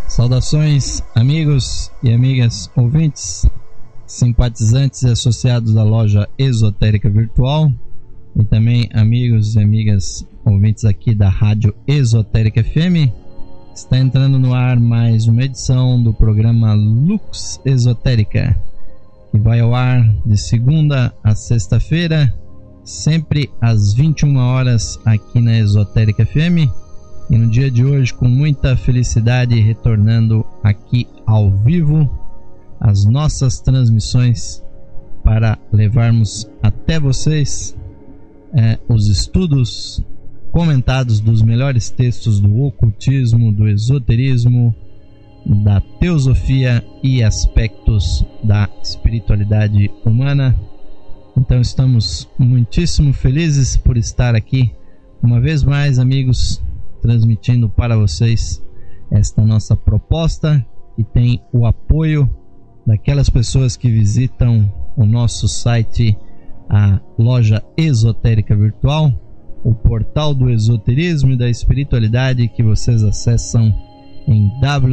Saudações, amigos e amigas ouvintes, simpatizantes e associados da loja Esotérica Virtual e também amigos e amigas ouvintes aqui da Rádio Esotérica FM. Está entrando no ar mais uma edição do programa Lux Esotérica, que vai ao ar de segunda a sexta-feira, sempre às 21 horas aqui na Esotérica FM. E no dia de hoje, com muita felicidade, retornando aqui ao vivo as nossas transmissões para levarmos até vocês os estudos comentados dos melhores textos do ocultismo, do esoterismo, da teosofia e aspectos da espiritualidade humana. Então estamos muitíssimo felizes por estar aqui uma vez mais, amigos, transmitindo para vocês esta nossa proposta, que tem o apoio daquelas pessoas que visitam o nosso site, a loja Esotérica Virtual, o portal do esoterismo e da espiritualidade, que vocês acessam em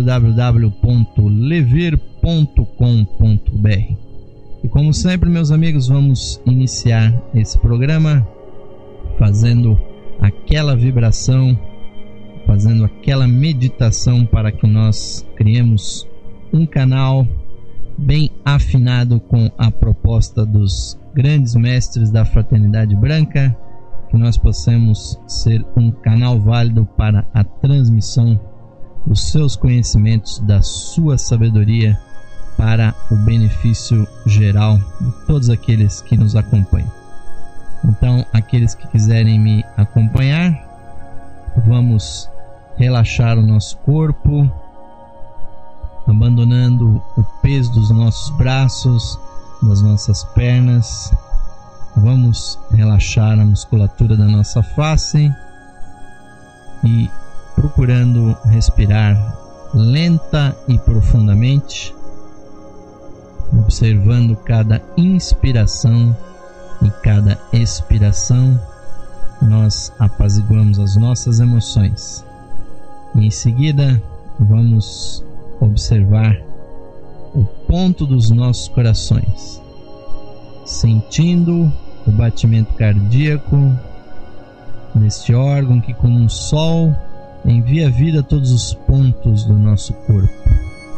www.levir.com.br. E como sempre, meus amigos, vamos iniciar esse programa fazendo aquela vibração, fazendo aquela meditação para que nós criemos um canal bem afinado com a proposta dos grandes mestres da Fraternidade Branca, que nós possamos ser um canal válido para a transmissão dos seus conhecimentos, da sua sabedoria, para o benefício geral de todos aqueles que nos acompanham. Então, aqueles que quiserem me acompanhar, vamos relaxar o nosso corpo, abandonando o peso dos nossos braços, das nossas pernas. Vamos relaxar a musculatura da nossa face e procurando respirar lenta e profundamente, observando cada inspiração e cada expiração. Nós apaziguamos as nossas emoções. Em seguida, vamos observar o ponto dos nossos corações, sentindo o batimento cardíaco deste órgão que, como um sol, envia vida a todos os pontos do nosso corpo.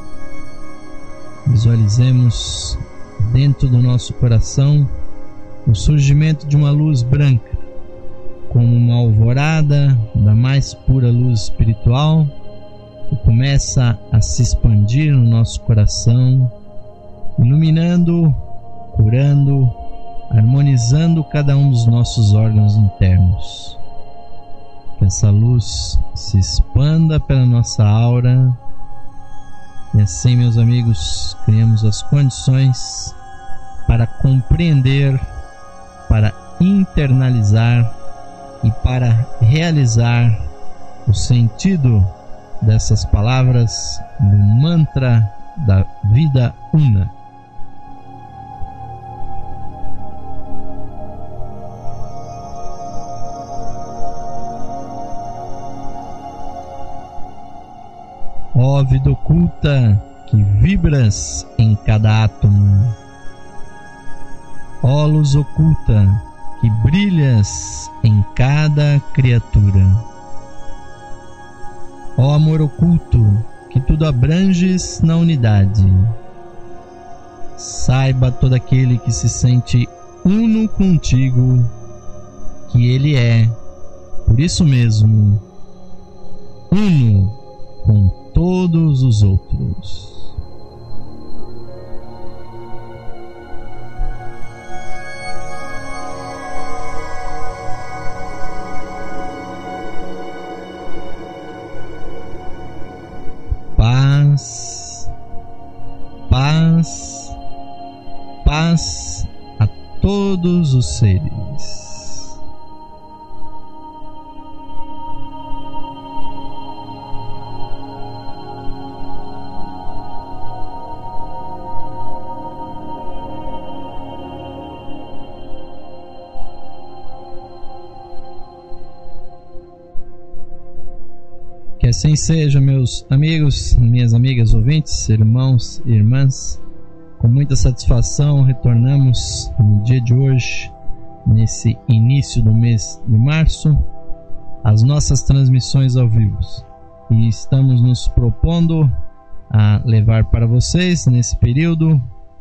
Visualizemos dentro do nosso coração o surgimento de uma luz branca, como uma alvorada da mais pura luz espiritual, que começa a se expandir no nosso coração, iluminando, curando, harmonizando cada um dos nossos órgãos internos. Que essa luz se expanda pela nossa aura, e assim, meus amigos, criamos as condições para compreender, para internalizar e para realizar o sentido dessas palavras do mantra da vida una. Ó vida oculta que vibras em cada átomo, ó luz oculta que brilhas em cada criatura, ó amor oculto que tudo abranges na unidade, saiba todo aquele que se sente uno contigo que ele é, por isso mesmo, uno com todos os outros. Paz, paz, paz a todos os seres. Que assim seja, meus amigos, minhas amigas ouvintes, irmãos e irmãs. Com muita satisfação retornamos no dia de hoje, nesse início do mês de março, as nossas transmissões ao vivo. E estamos nos propondo a levar para vocês, nesse período,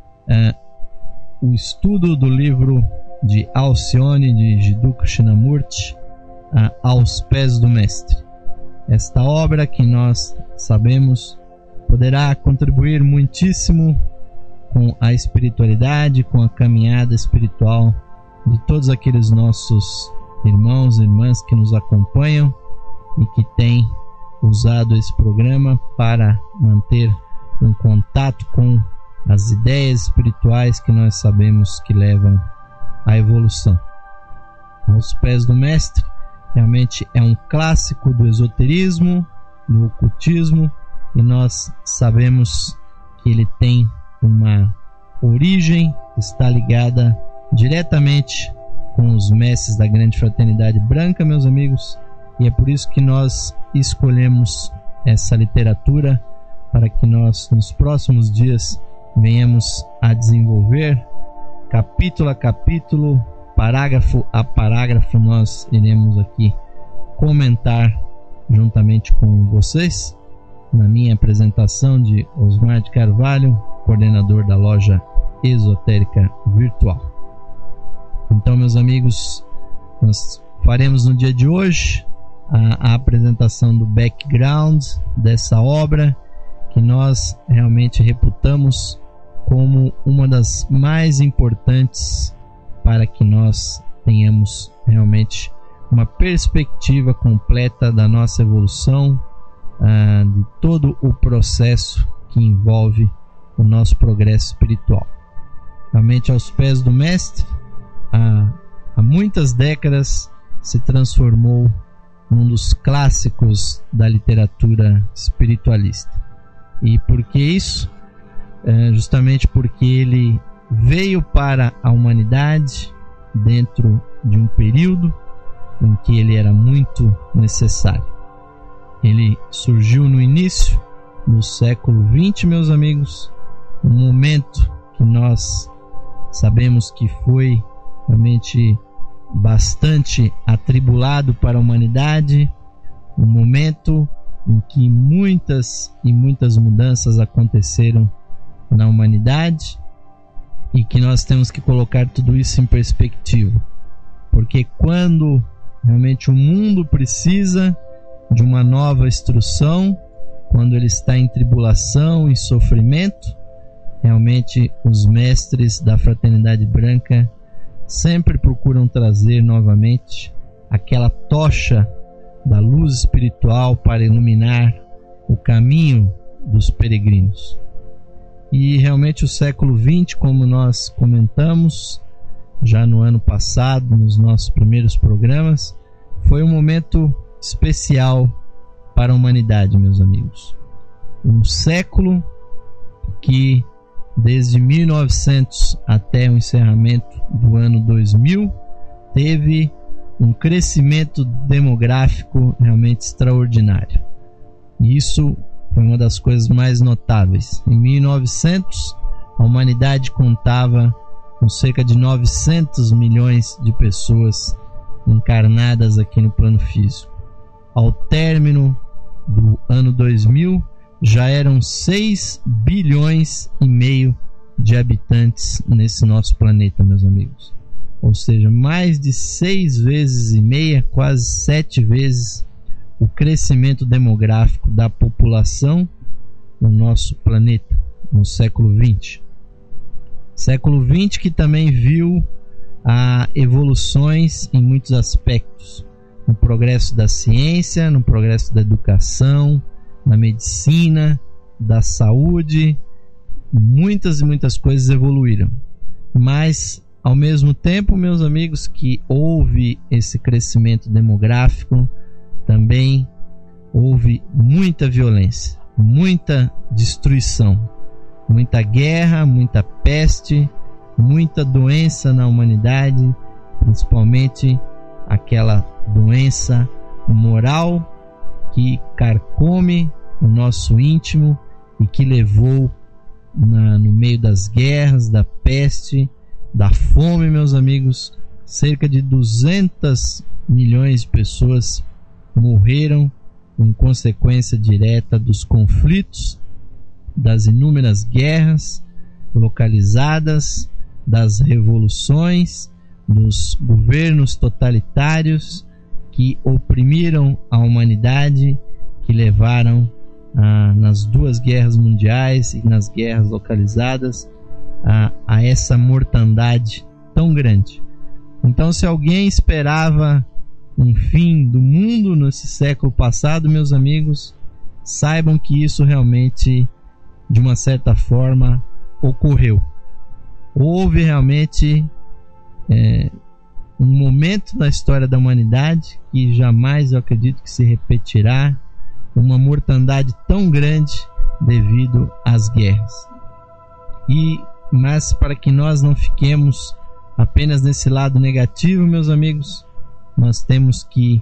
o estudo do livro de Alcione, de Jiddu Krishnamurti, Aos Pés do Mestre. Esta obra que nós sabemos poderá contribuir muitíssimo com a espiritualidade, com a caminhada espiritual de todos aqueles nossos irmãos e irmãs que nos acompanham e que têm usado esse programa para manter um contato com as ideias espirituais que nós sabemos que levam à evolução. Aos Pés do Mestre realmente é um clássico do esoterismo, do ocultismo, e nós sabemos que ele tem uma origem, está ligada diretamente com os mestres da Grande Fraternidade Branca, meus amigos, e é por isso que nós escolhemos essa literatura para que nós, nos próximos dias, venhamos a desenvolver capítulo a capítulo, parágrafo a parágrafo. Nós iremos aqui comentar juntamente com vocês na minha apresentação de Osmar de Carvalho, coordenador da loja Esotérica Virtual. Então, meus amigos, nós faremos no dia de hoje a apresentação do background dessa obra que nós realmente reputamos como uma das mais importantes para que nós tenhamos realmente uma perspectiva completa da nossa evolução, de todo o processo que envolve o nosso progresso espiritual. Realmente, Aos Pés do Mestre, há muitas décadas se transformou num dos clássicos da literatura espiritualista. E por que isso? Justamente porque ele veio para a humanidade dentro de um período em que ele era muito necessário. Ele surgiu no início do século XX, meus amigos, um momento que nós sabemos que foi realmente bastante atribulado para a humanidade, um momento em que muitas e muitas mudanças aconteceram na humanidade e que nós temos que colocar tudo isso em perspectiva, porque quando realmente o mundo precisa de uma nova instrução, quando ele está em tribulação e sofrimento, realmente os mestres da Fraternidade Branca sempre procuram trazer novamente aquela tocha da luz espiritual para iluminar o caminho dos peregrinos. E realmente o século XX, como nós comentamos já no ano passado, nos nossos primeiros programas, foi um momento especial para a humanidade, meus amigos. Um século que, desde 1900 até o encerramento do ano 2000, teve um crescimento demográfico realmente extraordinário. E isso foi uma das coisas mais notáveis. Em 1900, a humanidade contava com cerca de 900 milhões de pessoas encarnadas aqui no plano físico. Ao término do ano 2000, já eram 6 bilhões e meio de habitantes nesse nosso planeta, meus amigos. Ou seja, mais de 6 vezes e meia, quase 7 vezes o crescimento demográfico da população no nosso planeta no século XX. Século XX que também viu evoluções em muitos aspectos, no progresso da ciência, no progresso da educação, na medicina, da saúde. Muitas e muitas coisas evoluíram, mas ao mesmo tempo, meus amigos, que houve esse crescimento demográfico, também houve muita violência, muita destruição, muita guerra, muita peste, muita doença na humanidade, principalmente aquela doença moral que carcome o nosso íntimo e que levou no meio das guerras, da peste, da fome, meus amigos, cerca de 200 milhões de pessoas morreram em consequência direta dos conflitos, das inúmeras guerras localizadas, das revoluções, dos governos totalitários que oprimiram a humanidade, que levaram nas duas guerras mundiais e nas guerras localizadas a essa mortandade tão grande. Então, se alguém esperava um fim do mundo nesse século passado, meus amigos, saibam que isso realmente, de uma certa forma, ocorreu. Houve realmente um momento na história da humanidade que jamais, eu acredito, que se repetirá, uma mortandade tão grande devido às guerras. Mas para que nós não fiquemos apenas nesse lado negativo, meus amigos, nós temos que,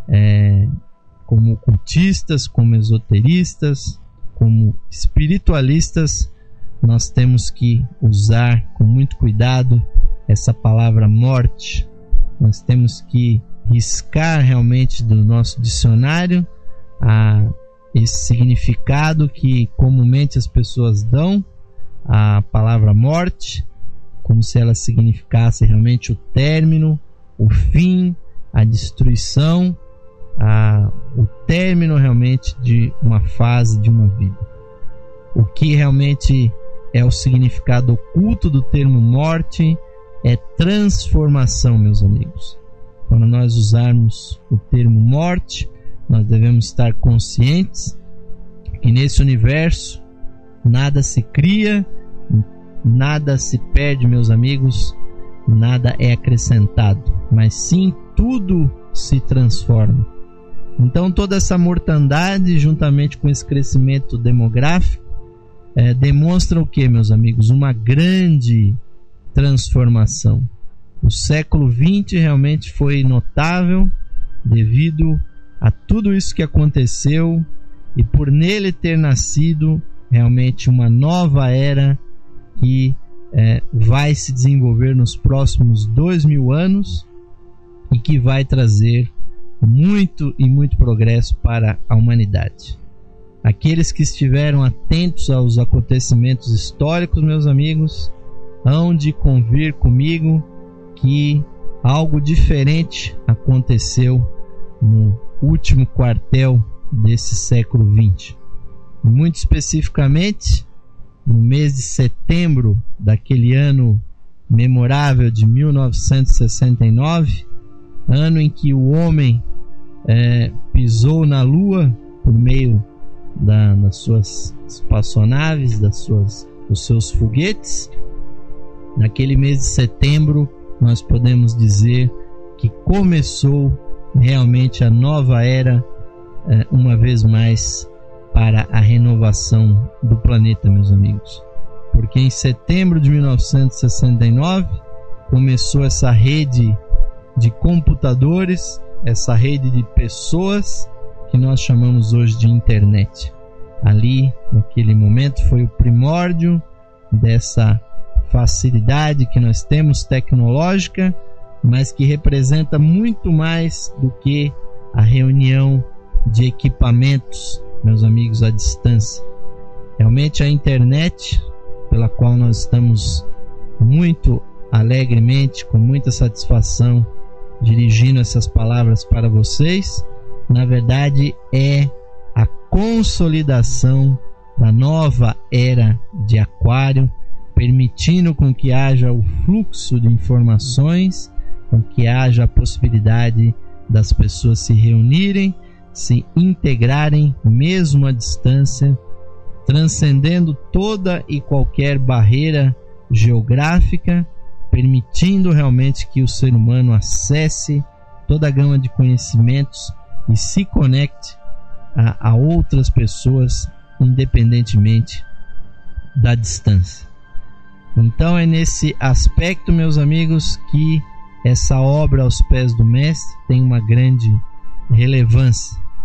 como ocultistas, como esoteristas, como espiritualistas, nós temos que usar com muito cuidado essa palavra morte. Nós temos que riscar realmente do nosso dicionário esse significado que comumente as pessoas dão à palavra morte, como se ela significasse realmente o término, o fim, a destruição, o término realmente de uma fase de uma vida. O que realmente é o significado oculto do termo morte é transformação, meus amigos. Quando nós usarmos o termo morte, nós devemos estar conscientes que nesse universo nada se cria, nada se perde, meus amigos, nada é acrescentado, mas sim tudo se transforma. Então toda essa mortandade, juntamente com esse crescimento demográfico, demonstra o que, meus amigos? Uma grande transformação. O século XX realmente foi notável devido a tudo isso que aconteceu e por nele ter nascido realmente uma nova era que vai se desenvolver nos próximos 2000 anos e que vai trazer muito e muito progresso para a humanidade. Aqueles que estiveram atentos aos acontecimentos históricos, meus amigos, hão de convir comigo que algo diferente aconteceu no último quartel desse século XX. Muito especificamente, no mês de setembro daquele ano memorável de 1969, ano em que o homem pisou na Lua por meio das suas espaçonaves, dos seus foguetes. Naquele mês de setembro, nós podemos dizer que começou realmente a nova era, uma vez mais, para a renovação do planeta, meus amigos. Porque em setembro de 1969 começou essa rede de computadores, essa rede de pessoas que nós chamamos hoje de internet. Ali, naquele momento, foi o primórdio dessa facilidade que nós temos tecnológica, mas que representa muito mais do que a reunião de equipamentos, meus amigos, à distância. Realmente a internet, pela qual nós estamos muito alegremente, com muita satisfação, dirigindo essas palavras para vocês, na verdade é a consolidação da nova era de Aquário, permitindo com que haja o fluxo de informações, com que haja a possibilidade das pessoas se reunirem, se integrarem mesmo à distância, transcendendo toda e qualquer barreira geográfica, permitindo realmente que o ser humano acesse toda a gama de conhecimentos e se conecte a outras pessoas independentemente da distância. Então é nesse aspecto, meus amigos, que essa obra aos pés do Mestre tem uma grande relevância.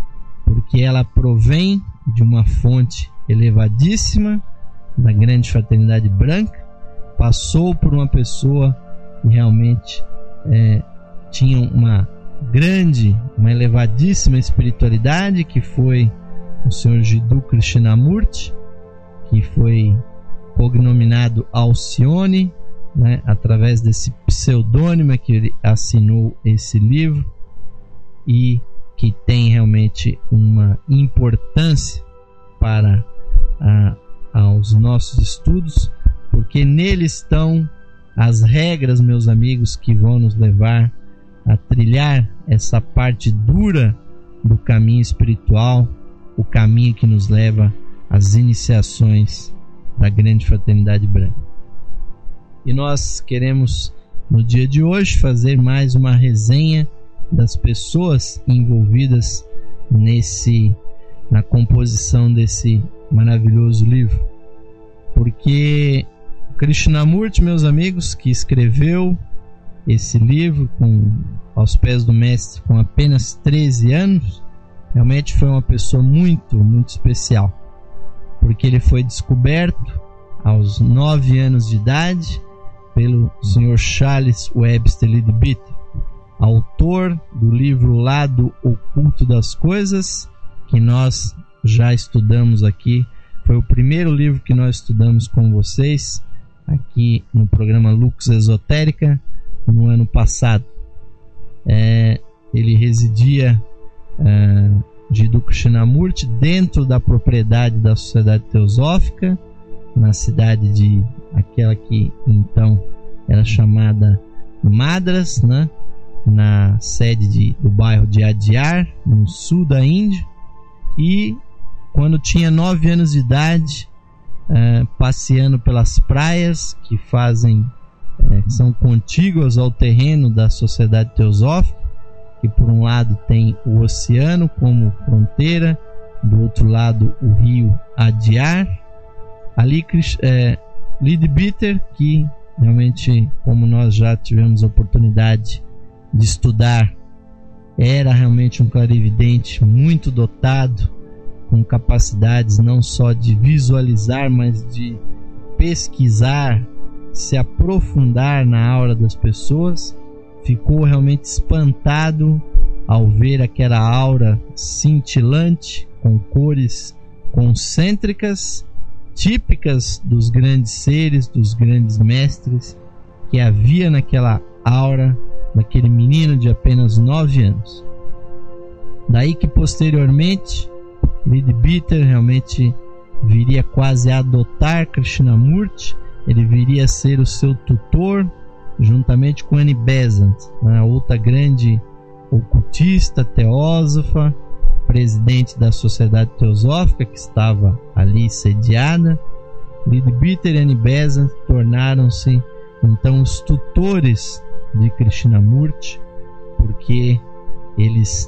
porque ela provém de uma fonte elevadíssima, da grande fraternidade branca, passou por uma pessoa que realmente tinha uma elevadíssima espiritualidade, que foi o Sr. Jiddu Krishnamurti, que foi cognominado Alcione, né, através desse pseudônimo que ele assinou esse livro, e que tem realmente uma importância para aos nossos estudos, porque nele estão as regras, meus amigos, que vão nos levar a trilhar essa parte dura do caminho espiritual, o caminho que nos leva às iniciações da grande fraternidade branca. E nós queremos, no dia de hoje, fazer mais uma resenha das pessoas envolvidas na composição desse maravilhoso livro, porque Krishnamurti, meus amigos, que escreveu esse livro aos pés do mestre com apenas 13 anos, realmente foi uma pessoa muito, muito especial, porque ele foi descoberto aos 9 anos de idade pelo Sr. Charles Webster Leadbeater, autor do livro Lado Oculto das Coisas, que nós já estudamos aqui. Foi o primeiro livro que nós estudamos com vocês aqui no programa Lux Esotérica no ano passado. Ele residia, Jiddu Krishnamurti, dentro da propriedade da Sociedade Teosófica, na cidade de aquela que então era chamada Madras, né? Na sede do bairro de Adyar, no sul da Índia. E quando tinha 9 anos de idade, passeando pelas praias que são contíguas ao terreno da Sociedade Teosófica, que por um lado tem o oceano como fronteira, do outro lado o rio Adyar. Ali Leadbeater, que realmente, como nós já tivemos a oportunidade de estudar, era realmente um clarividente muito dotado, com capacidades não só de visualizar, mas de pesquisar, se aprofundar na aura das pessoas. Ficou realmente espantado ao ver aquela aura cintilante, com cores concêntricas, típicas dos grandes seres, dos grandes mestres, que havia naquela aura daquele menino de apenas 9 anos. Daí que posteriormente Leadbeater realmente viria quase a adotar Krishnamurti. Ele viria a ser o seu tutor, juntamente com Annie Besant, outra grande ocultista, teósofa, presidente da Sociedade Teosófica, que estava ali sediada. Leadbeater e Annie Besant tornaram-se então os tutores de Krishnamurti, porque eles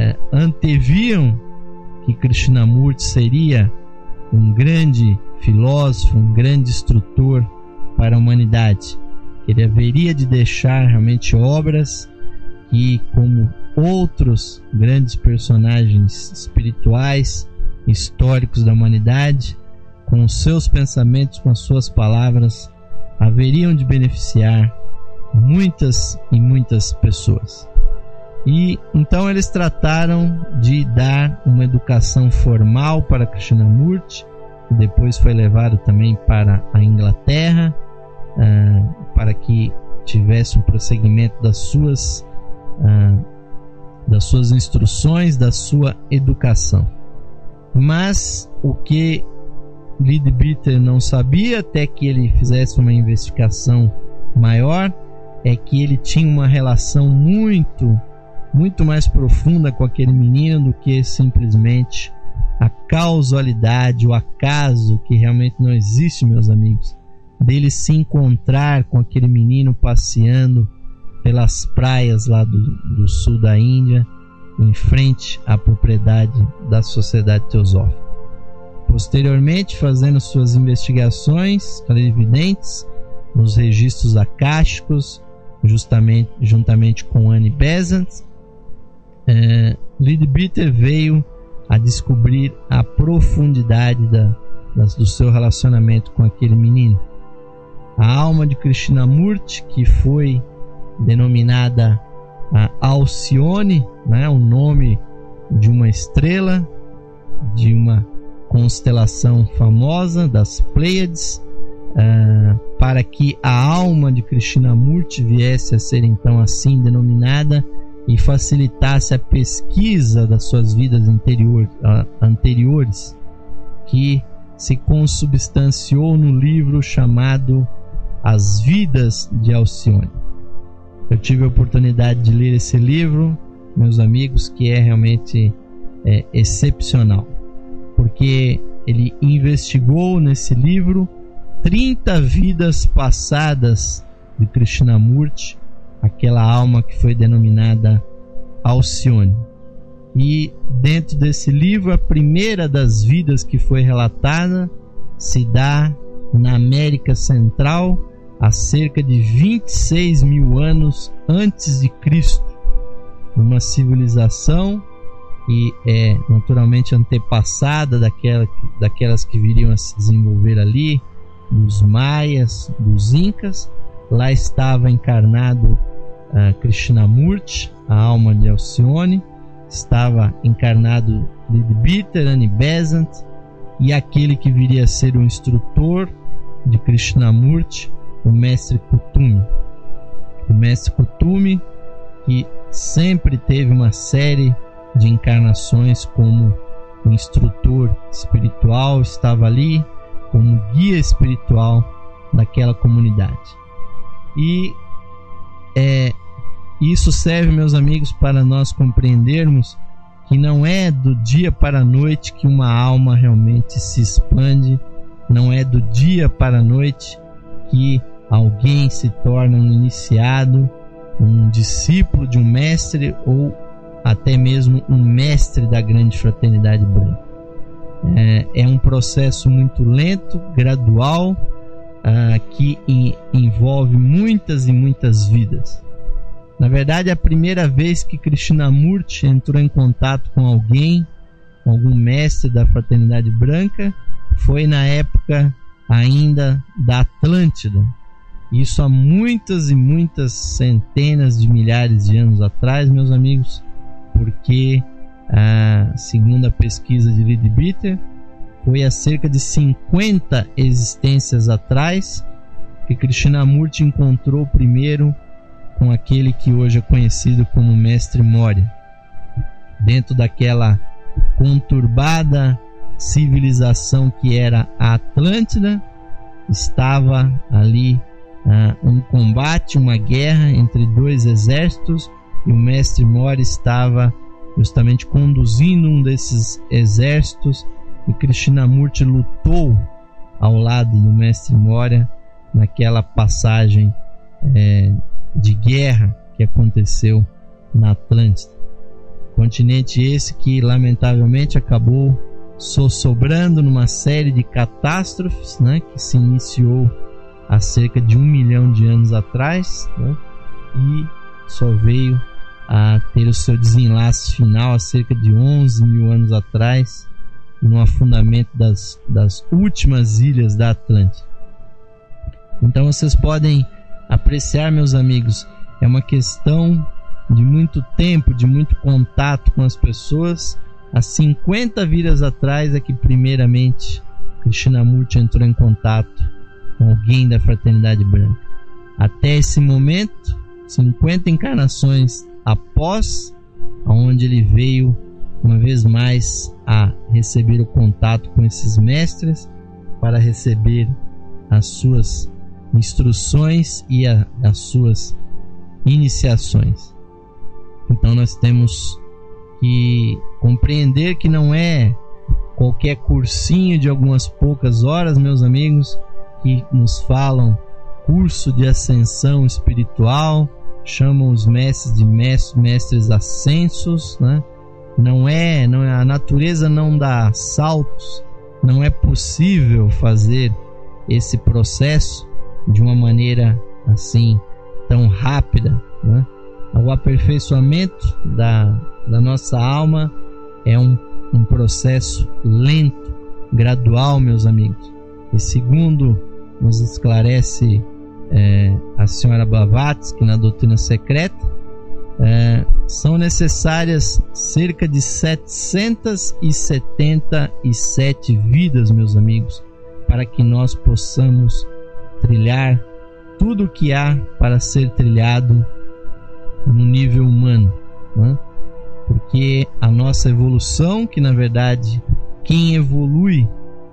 anteviam que Krishnamurti seria um grande filósofo, um grande instrutor para a humanidade, que ele haveria de deixar realmente obras que, como outros grandes personagens espirituais, históricos da humanidade, com os seus pensamentos, com as suas palavras, haveriam de beneficiar muitas e muitas pessoas. E então eles trataram de dar uma educação formal para Krishnamurti, que depois foi levado também para a Inglaterra, para que tivesse um prosseguimento das suas instruções, da sua educação. Mas o que Leadbeater não sabia, até que ele fizesse uma investigação maior, é que ele tinha uma relação muito mais profunda com aquele menino do que simplesmente a causalidade, o acaso, que realmente não existe, meus amigos, dele se encontrar com aquele menino passeando pelas praias lá do sul da Índia, em frente à propriedade da Sociedade Teosófica. Posteriormente, fazendo suas investigações clarividentes nos registros akáshicos, juntamente com Annie Besant, Leadbeater veio a descobrir a profundidade do seu relacionamento com aquele menino. A alma de Krishnamurti, que foi denominada Alcione, né, o nome de uma estrela, de uma constelação famosa das Pleiades, para que a alma de Krishnamurti viesse a ser então assim denominada e facilitasse a pesquisa das suas vidas anteriores, que se consubstanciou no livro chamado As Vidas de Alcione. Eu tive a oportunidade de ler esse livro, meus amigos, que é realmente excepcional, porque ele investigou nesse livro 30 vidas passadas de Krishnamurti, aquela alma que foi denominada Alcione. E dentro desse livro, a primeira das vidas que foi relatada se dá na América Central, há cerca de 26 mil anos antes de Cristo, uma civilização que é naturalmente antepassada daquelas que viriam a se desenvolver ali, dos maias, dos incas. Lá estava encarnado Krishnamurti, a alma de Alcione, estava encarnado Leadbeater, Annie Besant, e aquele que viria a ser o instrutor de Krishnamurti, o mestre Kuthumi. O mestre Kuthumi, que sempre teve uma série de encarnações como instrutor espiritual, estava ali como guia espiritual daquela comunidade. E isso serve, meus amigos, para nós compreendermos que não é do dia para a noite que uma alma realmente se expande, não é do dia para a noite que alguém se torna um iniciado, um discípulo de um mestre ou até mesmo um mestre da grande fraternidade branca. É um processo muito lento, gradual, que envolve muitas e muitas vidas. Na verdade, a primeira vez que Krishnamurti entrou em contato com alguém, com algum mestre da fraternidade branca, foi na época ainda da Atlântida. Isso há muitas e muitas centenas de milhares de anos atrás, meus amigos, porque, segundo a pesquisa de Leadbeater, foi há cerca de 50 existências atrás que Krishnamurti encontrou primeiro com aquele que hoje é conhecido como Mestre Moria. Dentro daquela conturbada civilização que era a Atlântida, estava ali um combate, uma guerra entre dois exércitos, e o Mestre Moria estava justamente conduzindo um desses exércitos, e Krishnamurti lutou ao lado do Mestre Moria naquela passagem de guerra que aconteceu na Atlântida. Continente esse que lamentavelmente acabou sobrando numa série de catástrofes, né, que se iniciou há cerca de 1 milhão de anos atrás, né, e só veio a ter o seu desenlace final há cerca de 11 mil anos atrás, no afundamento das últimas ilhas da Atlântida. Então vocês podem apreciar, meus amigos, é uma questão de muito tempo, de muito contato com as pessoas. Há 50 vidas atrás é que primeiramente Krishnamurti entrou em contato com alguém da fraternidade branca. Até esse momento, 50 encarnações após, onde ele veio uma vez mais a receber o contato com esses mestres para receber as suas instruções e as suas iniciações. Então nós temos que compreender que não é qualquer cursinho de algumas poucas horas, meus amigos, que nos falam curso de ascensão espiritual, chamam os mestres de mestres ascensos, né? Não é, a natureza não dá saltos, não é possível fazer esse processo de uma maneira assim tão rápida, né? O aperfeiçoamento da nossa alma é um um processo lento, gradual, meus amigos. E segundo nos esclarece a senhora Blavatsky na Doutrina Secreta, são necessárias cerca de 777 vidas, meus amigos, para que nós possamos trilhar tudo o que há para ser trilhado no nível humano, né? Porque a nossa evolução, que na verdade quem evolui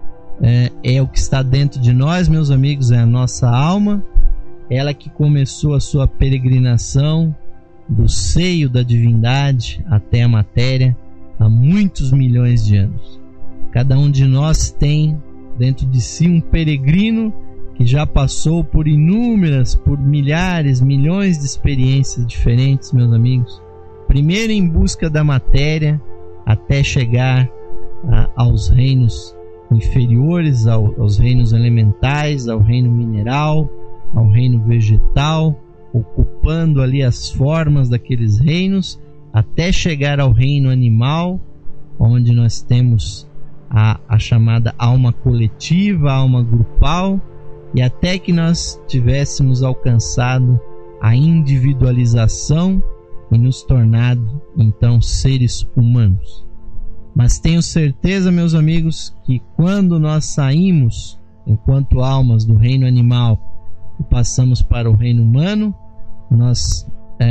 é o que está dentro de nós, meus amigos, é a nossa alma, ela que começou a sua peregrinação do seio da divindade até a matéria há muitos milhões de anos. Cada um de nós tem dentro de si um peregrino que já passou por inúmeras, por milhares, milhões de experiências diferentes, meus amigos. Primeiro em busca da matéria, até chegar aos reinos inferiores, aos reinos elementais, ao reino mineral, ao reino vegetal, ocupando ali as formas daqueles reinos, até chegar ao reino animal, onde nós temos a chamada alma coletiva, a alma grupal, e até que nós tivéssemos alcançado a individualização e nos tornado então seres humanos. Mas tenho certeza, meus amigos, que quando nós saímos enquanto almas do reino animal e passamos para o reino humano, nós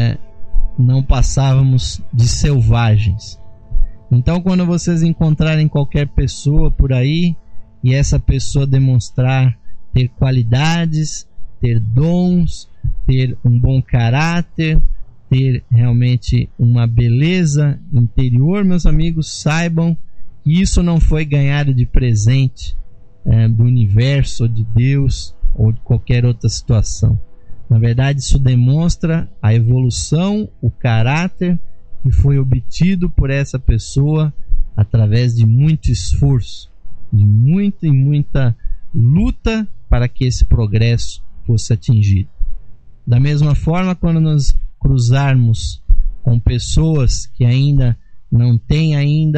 não passávamos de selvagens. Então, quando vocês encontrarem qualquer pessoa por aí e essa pessoa demonstrar ter qualidades, ter dons, ter um bom caráter, ter realmente uma beleza interior, meus amigos, saibam que isso não foi ganhado de presente do universo, ou de Deus, ou de qualquer outra situação. Na verdade, isso demonstra a evolução, o caráter que foi obtido por essa pessoa através de muito esforço, de muita e muita luta para que esse progresso fosse atingido. Da mesma forma, quando nós cruzarmos com pessoas que ainda não têm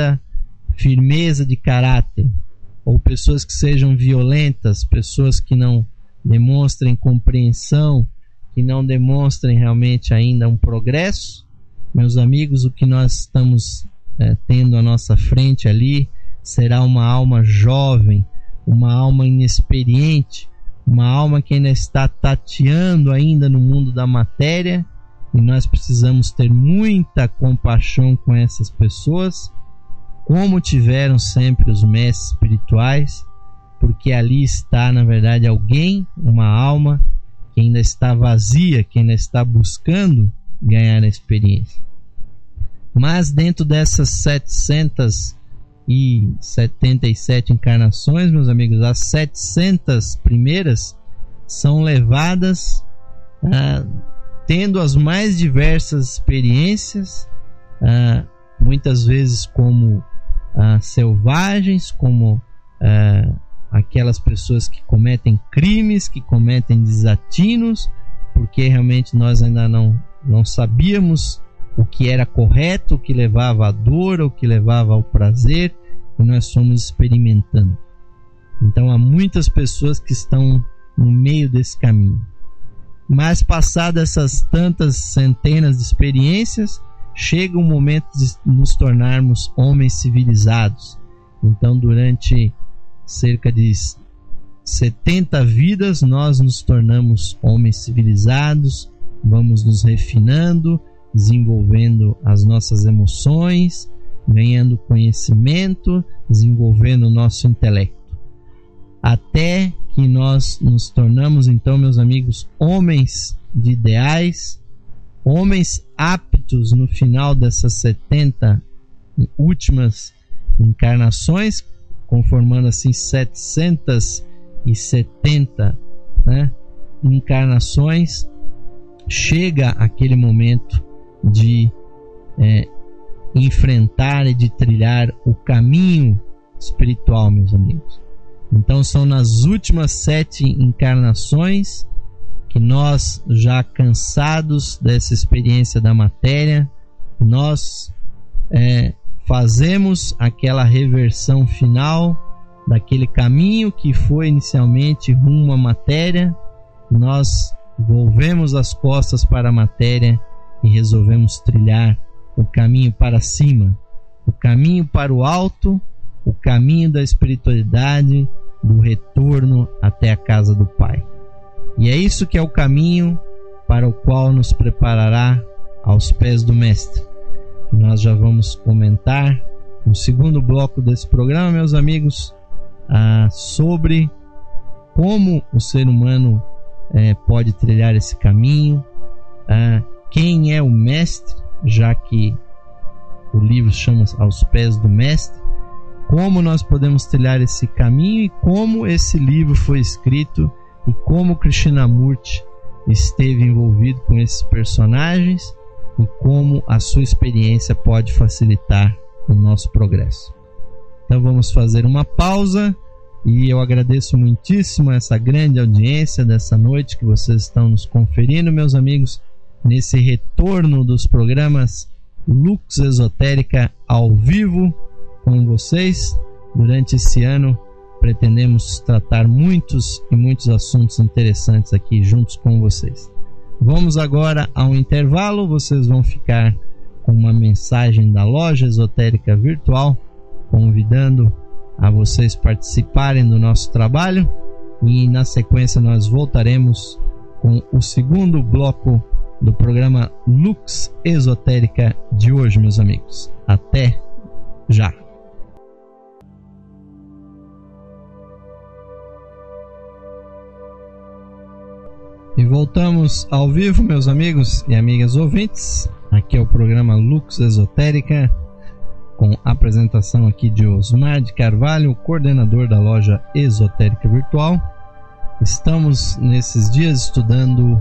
firmeza de caráter, ou pessoas que sejam violentas, pessoas que não demonstrem compreensão, que não demonstrem realmente ainda um progresso, meus amigos, o que nós estamos tendo à nossa frente ali será uma alma jovem, uma alma inexperiente, uma alma que ainda está tateando ainda no mundo da matéria, e nós precisamos ter muita compaixão com essas pessoas, como tiveram sempre os mestres espirituais, porque ali está, na verdade, alguém, uma alma que ainda está vazia, que ainda está buscando ganhar a experiência. Mas dentro dessas 777 encarnações, meus amigos, as 700 primeiras são levadas tendo as mais diversas experiências, muitas vezes como selvagens, como aquelas pessoas que cometem crimes, que cometem desatinos, porque realmente nós ainda não sabíamos o que era correto, o que levava à dor, o que levava ao prazer, e nós fomos experimentando. Então há muitas pessoas que estão no meio desse caminho. Mas passadas essas tantas centenas de experiências, chega o momento de nos tornarmos homens civilizados. Então, durante cerca de 70 vidas, nós nos tornamos homens civilizados, vamos nos refinando, desenvolvendo as nossas emoções, ganhando conhecimento, desenvolvendo o nosso intelecto. Até que nós nos tornamos, então, meus amigos, homens de ideais, homens aptos no final dessas 70 últimas encarnações, conformando assim 770 encarnações. Chega aquele momento de enfrentar e de trilhar o caminho espiritual, meus amigos. Então são nas últimas 7 encarnações que nós, já cansados dessa experiência da matéria, nós fazemos aquela reversão final daquele caminho que foi inicialmente rumo à matéria, nós volvemos as costas para a matéria e resolvemos trilhar o caminho para cima, o caminho para o alto, o caminho da espiritualidade, do retorno até a casa do Pai. E é isso que é o caminho para o qual nos preparará aos pés do Mestre. Nós já vamos comentar no segundo bloco desse programa, meus amigos, sobre como o ser humano pode trilhar esse caminho, quem é o Mestre, já que o livro chama Aos Pés do Mestre, como nós podemos trilhar esse caminho e como esse livro foi escrito e como Krishnamurti esteve envolvido com esses personagens e como a sua experiência pode facilitar o nosso progresso. Então vamos fazer uma pausa e eu agradeço muitíssimo essa grande audiência dessa noite que vocês estão nos conferindo, meus amigos, nesse retorno dos programas Lux Esotérica ao vivo com vocês. Durante esse ano pretendemos tratar muitos assuntos interessantes aqui juntos com vocês. Vamos agora ao intervalo, vocês vão ficar com uma mensagem da Loja Esotérica Virtual, convidando a vocês participarem do nosso trabalho, e na sequência nós voltaremos com o segundo bloco do programa Lux Esotérica de hoje, meus amigos. Até já! E voltamos ao vivo, meus amigos e amigas ouvintes. Aqui é o programa Lux Esotérica, com a apresentação aqui de Osmar de Carvalho, coordenador da Loja Esotérica Virtual. Estamos nesses dias estudando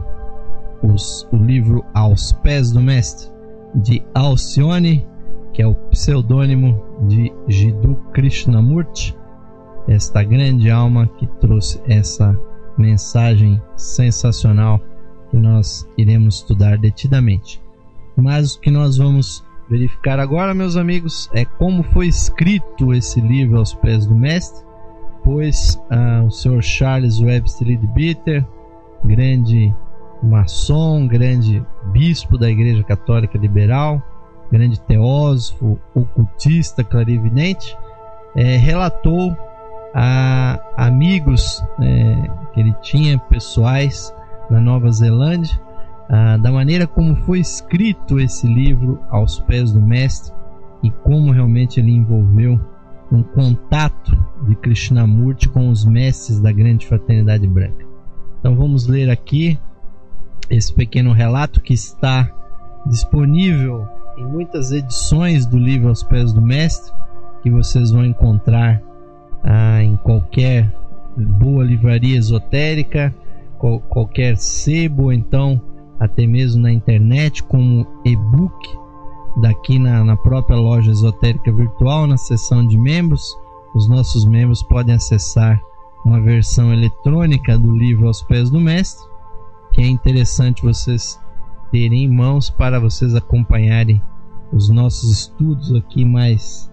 o livro Aos Pés do Mestre, de Alcione, que é o pseudônimo de Jiddu Krishnamurti, esta grande alma que trouxe essa mensagem sensacional que nós iremos estudar detidamente. Mas o que nós vamos verificar agora, meus amigos, é como foi escrito esse livro Aos Pés do Mestre, pois o Sr. Charles Webster Leadbeater, grande maçom, grande bispo da Igreja Católica Liberal, grande teósofo, ocultista, clarividente, relatou a amigos que ele tinha, pessoais na Nova Zelândia, da maneira como foi escrito esse livro Aos Pés do Mestre e como realmente ele envolveu um contato de Krishnamurti com os mestres da Grande Fraternidade Branca. Então vamos ler aqui esse pequeno relato que está disponível em muitas edições do livro Aos Pés do Mestre, que vocês vão encontrar em qualquer boa livraria esotérica, qualquer sebo, ou então até mesmo na internet como e-book, daqui na própria Loja Esotérica Virtual, na seção de membros. Os nossos membros podem acessar uma versão eletrônica do livro Aos Pés do Mestre, que é interessante vocês terem em mãos para vocês acompanharem os nossos estudos aqui mais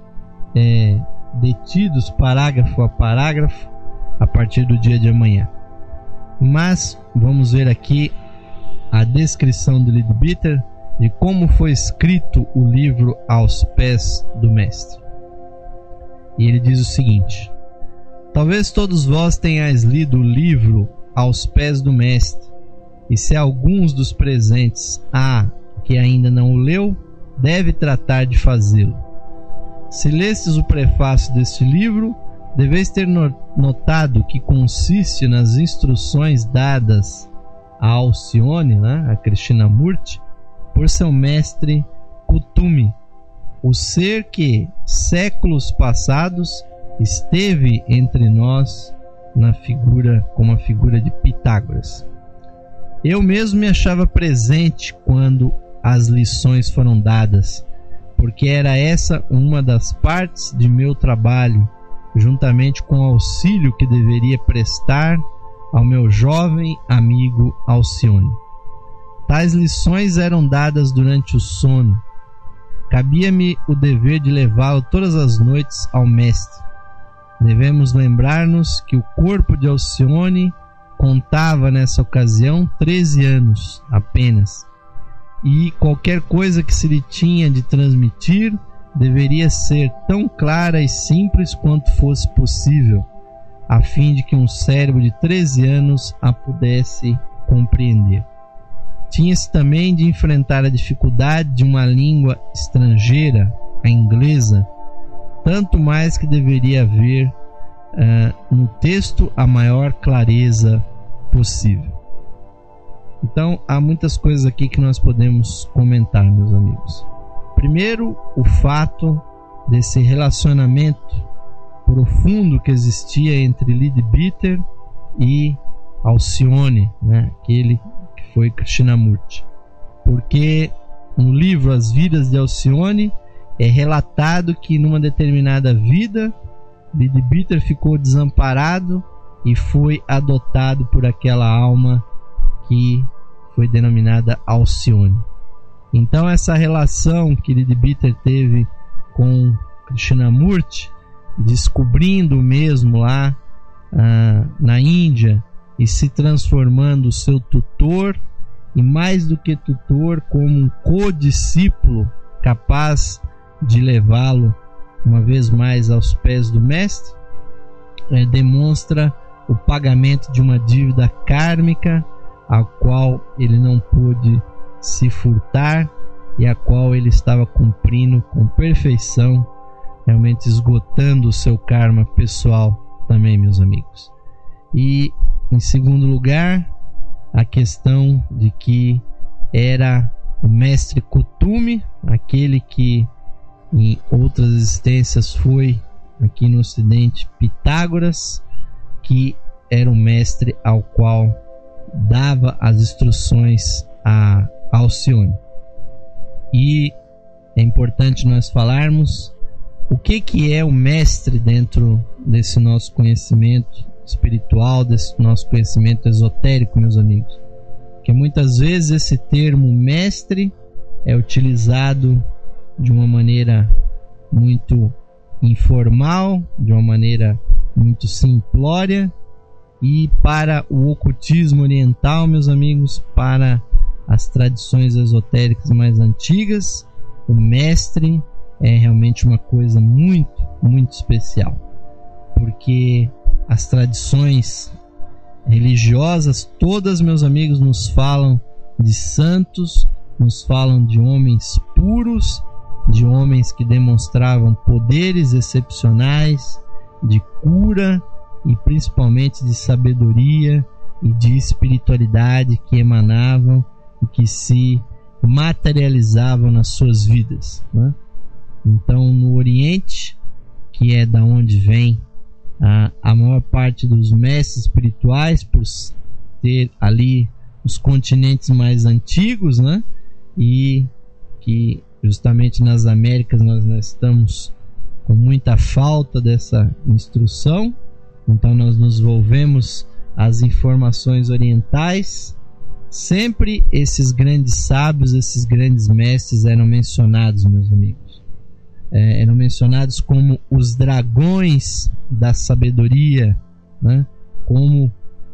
detidos, parágrafo a parágrafo, a partir do dia de amanhã. Mas vamos ver aqui a descrição do Leadbeater de como foi escrito o livro Aos Pés do Mestre. E ele diz o seguinte: talvez todos vós tenhais lido o livro Aos Pés do Mestre, e se alguns dos presentes há que ainda não o leu, deve tratar de fazê-lo. Se lestes o prefácio deste livro, deveis ter notado que consiste nas instruções dadas a Alcione, a Krishnamurti, por seu mestre Kuthumi, o ser que, séculos passados, esteve entre nós como a figura de Pitágoras. Eu mesmo me achava presente quando as lições foram dadas, porque era essa uma das partes de meu trabalho, juntamente com o auxílio que deveria prestar ao meu jovem amigo Alcione. Tais lições eram dadas durante o sono, cabia-me o dever de levá-lo todas as noites ao mestre. Devemos lembrar-nos que o corpo de Alcione contava nessa ocasião 13 anos apenas, e qualquer coisa que se lhe tinha de transmitir deveria ser tão clara e simples quanto fosse possível, a fim de que um cérebro de 13 anos a pudesse compreender. Tinha-se também de enfrentar a dificuldade de uma língua estrangeira, a inglesa, tanto mais que deveria haver no texto a maior clareza possível. Então, há muitas coisas aqui que nós podemos comentar, meus amigos. Primeiro, o fato desse relacionamento profundo que existia entre Leadbeater e Alcione, né? Aquele que foi Krishnamurti. Porque no livro As Vidas de Alcione é relatado que numa determinada vida Leadbeater ficou desamparado e foi adotado por aquela alma que foi denominada Alcione. Então essa relação que Leadbeater teve com Krishnamurti, descobrindo mesmo lá na Índia e se transformando seu tutor, e mais do que tutor, como um co-discípulo capaz de levá-lo uma vez mais aos pés do mestre, demonstra o pagamento de uma dívida kármica a qual ele não pôde se furtar e a qual ele estava cumprindo com perfeição, realmente esgotando o seu karma pessoal também, meus amigos. E em segundo lugar, a questão de que era o mestre Kuthumi, aquele que em outras existências foi aqui no ocidente Pitágoras, que era o mestre ao qual dava as instruções a Alcione. E é importante nós falarmos o que é o mestre dentro desse nosso conhecimento espiritual, desse nosso conhecimento esotérico, meus amigos. Porque muitas vezes esse termo mestre é utilizado de uma maneira muito informal, de uma maneira muito simplória, e para o ocultismo oriental, meus amigos, para as tradições esotéricas mais antigas, o mestre é realmente uma coisa muito, muito especial, porque as tradições religiosas todas, meus amigos, nos falam de santos, nos falam de homens puros, de homens que demonstravam poderes excepcionais de cura e principalmente de sabedoria e de espiritualidade que emanavam e que se materializavam nas suas vidas, né? Então, no Oriente, que é da onde vem a maior parte dos mestres espirituais, por ter ali os continentes mais antigos, né? E que justamente nas Américas nós estamos com muita falta dessa instrução. Então nós nos volvemos às informações orientais. Sempre esses grandes sábios, esses grandes mestres eram mencionados, meus amigos. Eram mencionados como os dragões da sabedoria, né? Como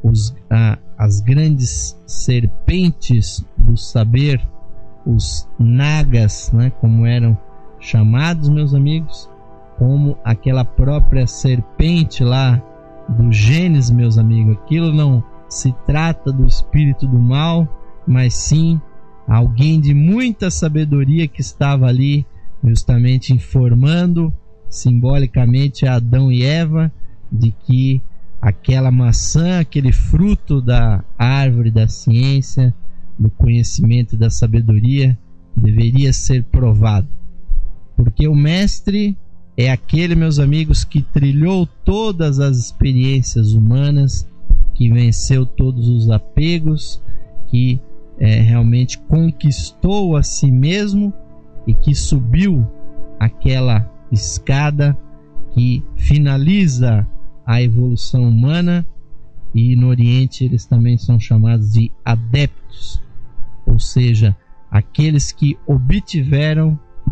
as grandes serpentes do saber, os nagas, né? Como eram chamados, meus amigos, como aquela própria serpente lá do Gênesis, meus amigos. Aquilo não se trata do espírito do mal, mas sim alguém de muita sabedoria que estava ali justamente informando simbolicamente a Adão e Eva de que aquela maçã, aquele fruto da árvore da ciência, do conhecimento e da sabedoria deveria ser provado, porque o mestre é aquele, meus amigos, que trilhou todas as experiências humanas, que venceu todos os apegos, que realmente conquistou a si mesmo e que subiu aquela escada que finaliza a evolução humana. E no Oriente eles também são chamados de adeptos, ou seja, aqueles que obtiveram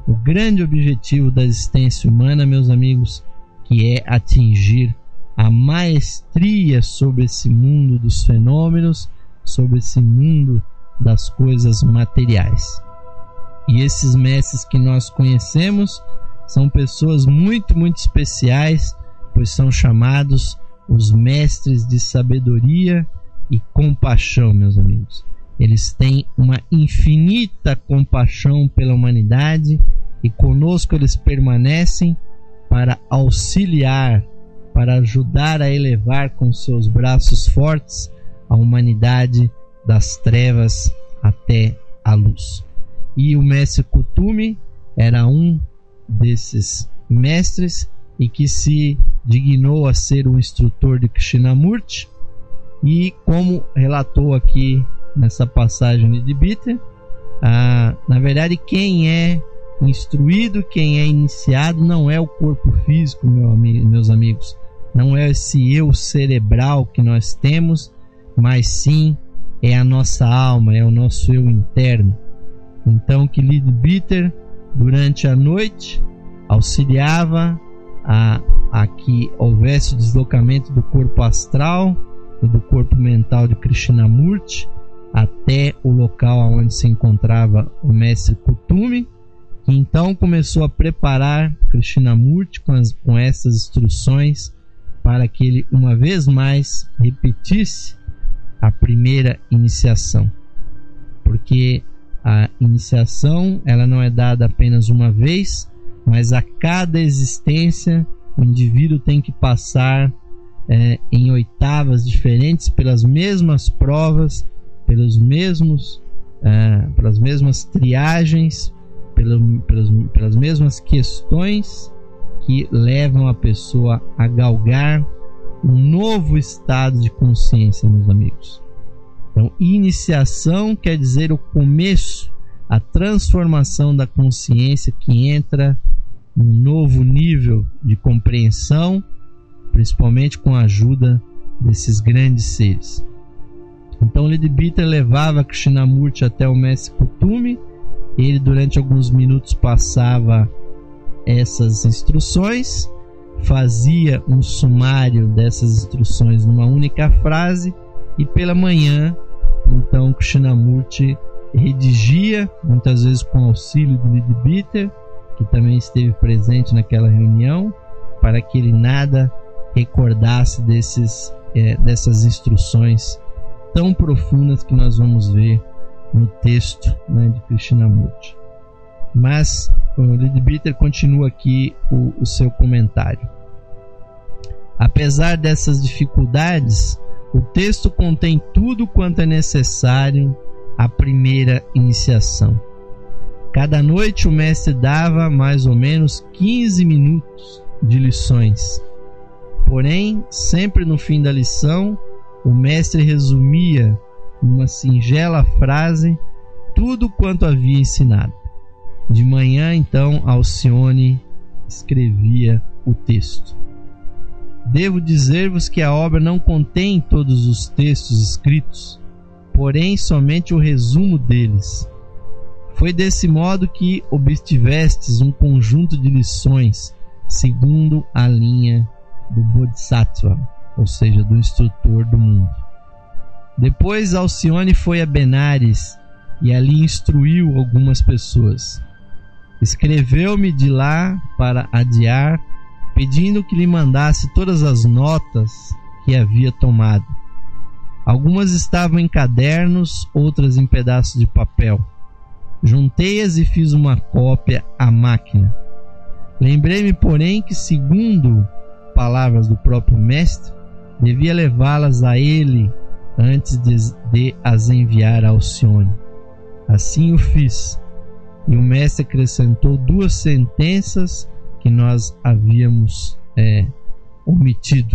o grande objetivo da existência humana, meus amigos, que é atingir a maestria sobre esse mundo dos fenômenos, sobre esse mundo das coisas materiais. E esses mestres que nós conhecemos são pessoas muito, muito especiais, pois são chamados os mestres de sabedoria e compaixão, meus amigos. Eles têm uma infinita compaixão pela humanidade e conosco eles permanecem para auxiliar, para ajudar a elevar com seus braços fortes a humanidade das trevas até a luz. E o mestre Kuthumi era um desses mestres e que se dignou a ser o instrutor de Krishnamurti, e como relatou aqui nessa passagem de Liddhipiter, na verdade quem é instruído, quem é iniciado não é o corpo físico, meus amigos, não é esse eu cerebral que nós temos, mas sim é a nossa alma, é o nosso eu interno. Então que Liddhipiter durante a noite auxiliava a que houvesse o deslocamento do corpo astral e do corpo mental de Krishnamurti até o local onde se encontrava o mestre Kuthumi, que então começou a preparar Krishnamurti com essas instruções para que ele uma vez mais repetisse a primeira iniciação, porque a iniciação ela não é dada apenas uma vez, mas a cada existência o indivíduo tem que passar em oitavas diferentes pelas mesmas provas, pelas mesmas triagens, pelas mesmas questões que levam a pessoa a galgar um novo estado de consciência, meus amigos. Então, iniciação quer dizer o começo, a transformação da consciência que entra num novo nível de compreensão, principalmente com a ajuda desses grandes seres. Então Liddhipiter levava Krishnamurti até o mestre Kuthumi. Ele durante alguns minutos passava essas instruções, fazia um sumário dessas instruções numa única frase, e pela manhã então Krishnamurti redigia, muitas vezes com auxílio de Liddhipiter, que também esteve presente naquela reunião, para que ele nada recordasse dessas instruções tão profundas que nós vamos ver no texto, de Krishnamurti. Mas o Liddhipiter continua aqui o seu comentário. Apesar dessas dificuldades, o texto contém tudo quanto é necessário à primeira iniciação. Cada noite o mestre dava mais ou menos 15 minutos de lições. Porém, sempre no fim da lição, o mestre resumia numa singela frase tudo quanto havia ensinado. De manhã, então, Alcione escrevia o texto. Devo dizer-vos que a obra não contém todos os textos escritos, porém somente o resumo deles. Foi desse modo que obtivestes um conjunto de lições segundo a linha do Bodhisattva, ou seja, do instrutor do mundo. Depois Alcione foi a Benares e ali instruiu algumas pessoas. Escreveu-me de lá para Adyar, pedindo que lhe mandasse todas as notas que havia tomado. Algumas estavam em cadernos, outras em pedaços de papel. Juntei-as e fiz uma cópia à máquina. Lembrei-me, porém, que, segundo palavras do próprio mestre, devia levá-las a ele antes de as enviar a Alcione. Assim o fiz, e o mestre acrescentou 2 sentenças que nós havíamos omitido,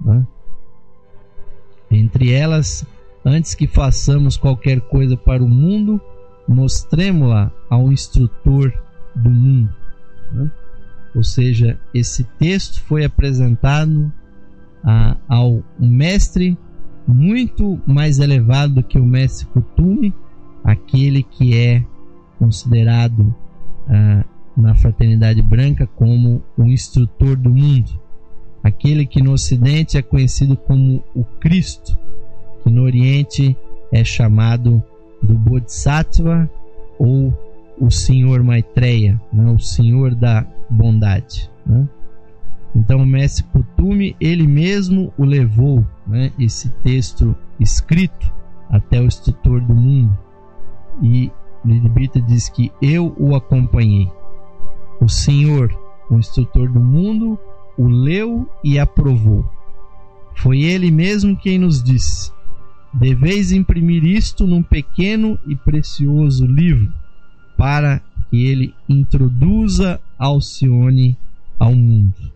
Entre elas, antes que façamos qualquer coisa para o mundo, mostremo-la ao instrutor do mundo, Ou seja, esse texto foi apresentado ao mestre muito mais elevado do que o mestre Kuthumi, aquele que é considerado na Fraternidade Branca como o instrutor do mundo, aquele que no Ocidente é conhecido como o Cristo, que no Oriente é chamado do Bodhisattva ou o Senhor Maitreya, né? O Senhor da Bondade, né? Então o Mestre Kuthumi, ele mesmo o levou, né, esse texto escrito até o instrutor do mundo, e Ledi Bita diz que eu o acompanhei. O Senhor, o instrutor do mundo, o leu e aprovou. Foi ele mesmo quem nos disse: deveis imprimir isto num pequeno e precioso livro, para que ele introduza Alcione ao mundo.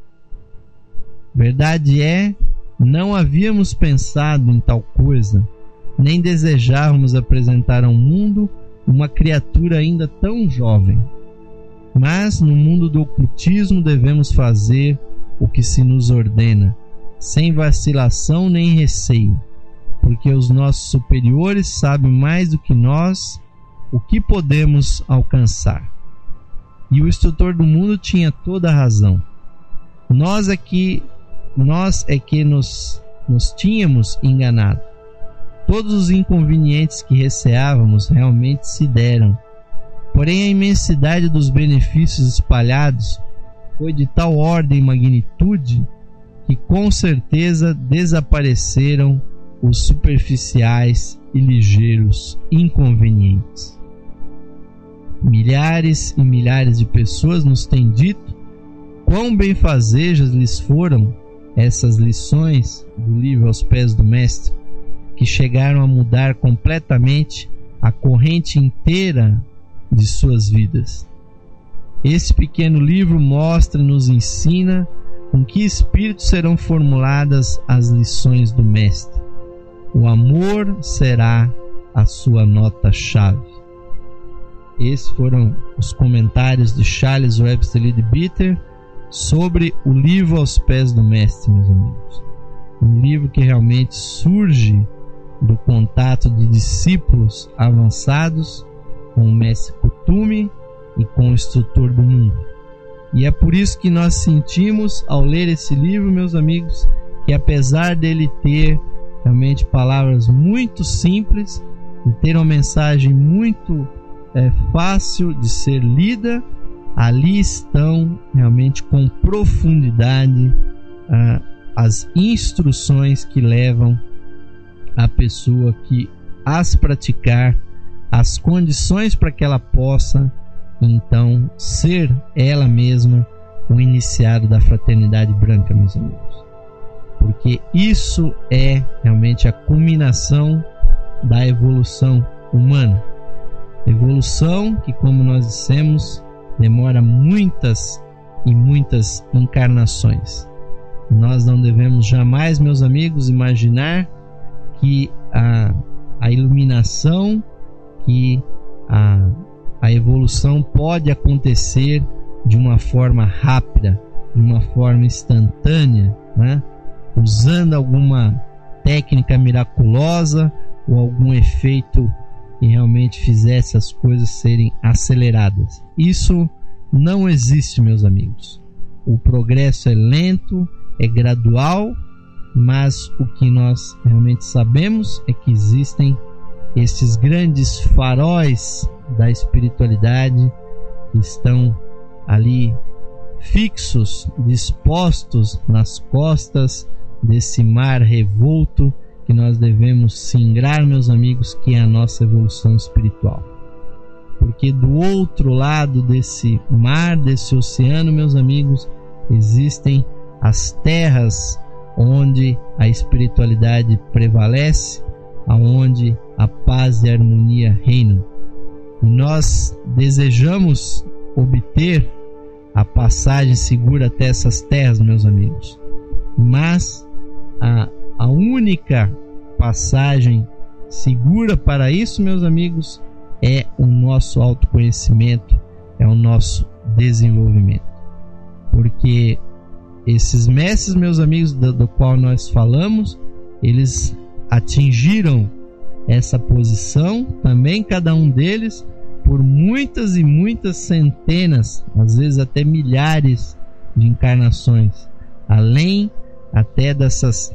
Verdade é, não havíamos pensado em tal coisa, nem desejávamos apresentar ao mundo uma criatura ainda tão jovem. Mas no mundo do ocultismo devemos fazer o que se nos ordena, sem vacilação nem receio, porque os nossos superiores sabem mais do que nós o que podemos alcançar. E o instrutor do mundo tinha toda a razão. Nós é que nos tínhamos enganado. Todos os inconvenientes que receávamos realmente se deram. Porém, a imensidade dos benefícios espalhados foi de tal ordem e magnitude que com certeza desapareceram os superficiais e ligeiros inconvenientes. Milhares e milhares de pessoas nos têm dito quão benfazejas lhes foram essas lições do livro Aos Pés do Mestre, que chegaram a mudar completamente a corrente inteira de suas vidas. Esse pequeno livro mostra e nos ensina com que espírito serão formuladas as lições do Mestre. O amor será a sua nota-chave. Esses foram os comentários de Charles Webster Leadbeater sobre o livro Aos Pés do Mestre, meus amigos. Um livro que realmente surge do contato de discípulos avançados com o Mestre Kuthumi e com o instrutor do mundo. E é por isso que nós sentimos, ao ler esse livro, meus amigos, que apesar dele ter realmente palavras muito simples, de ter uma mensagem muito fácil de ser lida, ali estão realmente com profundidade as instruções que levam a pessoa que as praticar, as condições para que ela possa então ser ela mesma o iniciado da Fraternidade Branca, meus amigos. Porque isso é realmente a culminação da evolução humana. Evolução que, como nós dissemos, demora muitas e muitas encarnações. Nós não devemos jamais, meus amigos, imaginar que a iluminação, que a evolução pode acontecer de uma forma rápida, de uma forma instantânea, né? Usando alguma técnica miraculosa ou algum efeito que realmente fizesse as coisas serem aceleradas. Isso não existe, meus amigos. O progresso é lento, é gradual, mas o que nós realmente sabemos é que existem estes grandes faróis da espiritualidade que estão ali fixos, dispostos nas costas desse mar revolto que nós devemos singrar, meus amigos, que é a nossa evolução espiritual. Porque do outro lado desse mar, desse oceano, meus amigos, existem as terras onde a espiritualidade prevalece, aonde a paz e a harmonia reinam. E nós desejamos obter a passagem segura até essas terras, meus amigos. Mas a única passagem segura para isso, meus amigos, é o nosso autoconhecimento, é o nosso desenvolvimento. Porque esses mestres, meus amigos, do qual nós falamos, eles atingiram essa posição, também cada um deles, por muitas e muitas centenas, às vezes até milhares de encarnações, além até dessas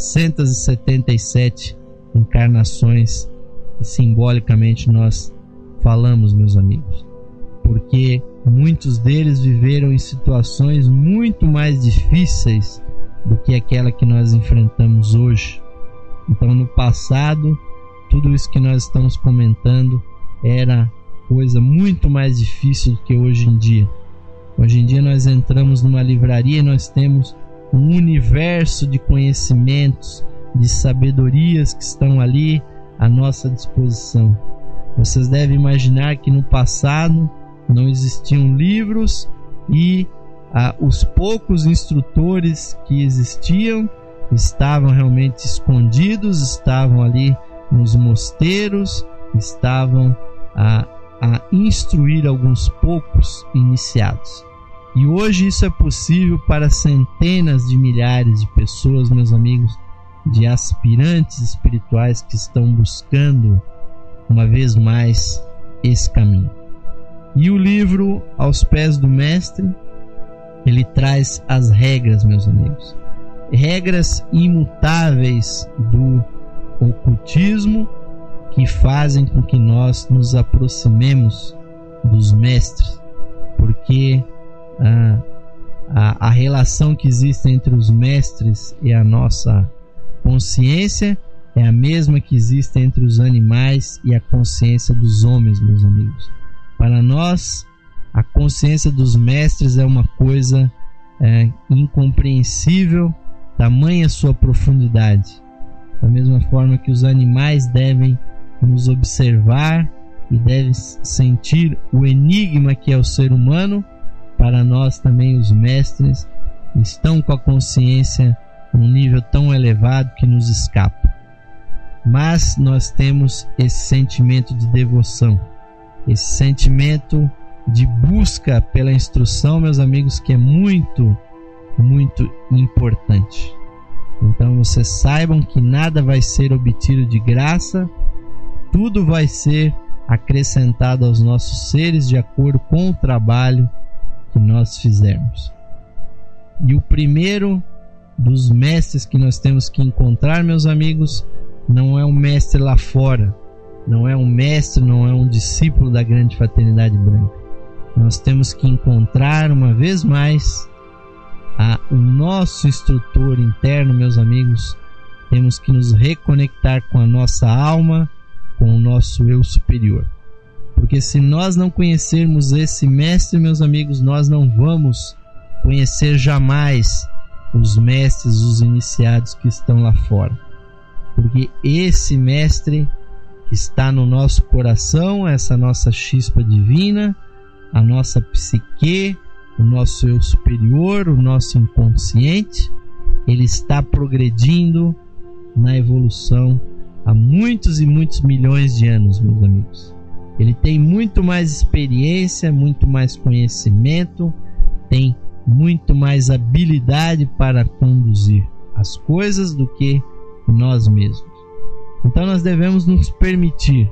777 encarnações que simbolicamente nós falamos, meus amigos, porque muitos deles viveram em situações muito mais difíceis do que aquela que nós enfrentamos hoje. Então, no passado, tudo isso que nós estamos comentando era coisa muito mais difícil do que hoje em dia. Hoje em dia nós entramos numa livraria e nós temos um universo de conhecimentos, de sabedorias que estão ali à nossa disposição. Vocês devem imaginar que no passado não existiam livros e os poucos instrutores que existiam estavam realmente escondidos, estavam ali nos mosteiros, estavam a instruir alguns poucos iniciados. E hoje isso é possível para centenas de milhares de pessoas, meus amigos, de aspirantes espirituais que estão buscando uma vez mais esse caminho. E o livro Aos Pés do Mestre, ele traz as regras, meus amigos, regras imutáveis do ocultismo que fazem com que nós nos aproximemos dos mestres, porque a relação que existe entre os mestres e a nossa consciência é a mesma que existe entre os animais e a consciência dos homens, meus amigos. Para nós, a consciência dos mestres é uma coisa incompreensível, tamanha sua profundidade. Da mesma forma que os animais devem nos observar e devem sentir o enigma que é o ser humano, para nós também os mestres estão com a consciência num nível tão elevado que nos escapa. Mas nós temos esse sentimento de devoção, esse sentimento de busca pela instrução, meus amigos, que é muito, muito importante. Então vocês saibam que nada vai ser obtido de graça, tudo vai ser acrescentado aos nossos seres de acordo com o trabalho que nós fizermos. E o primeiro dos mestres que nós temos que encontrar, meus amigos, não é um mestre lá fora, não é um mestre, não é um discípulo da grande fraternidade branca. Nós temos que encontrar uma vez mais o nosso instrutor interno, meus amigos. Temos que nos reconectar com a nossa alma, com o nosso eu superior. Porque se nós não conhecermos esse mestre, meus amigos, nós não vamos conhecer jamais os mestres, os iniciados que estão lá fora. Porque esse mestre que está no nosso coração, essa nossa chispa divina, a nossa psique, o nosso eu superior, o nosso inconsciente, ele está progredindo na evolução há muitos e muitos milhões de anos, meus amigos. Ele tem muito mais experiência, muito mais conhecimento, tem muito mais habilidade para conduzir as coisas do que nós mesmos. Então nós devemos nos permitir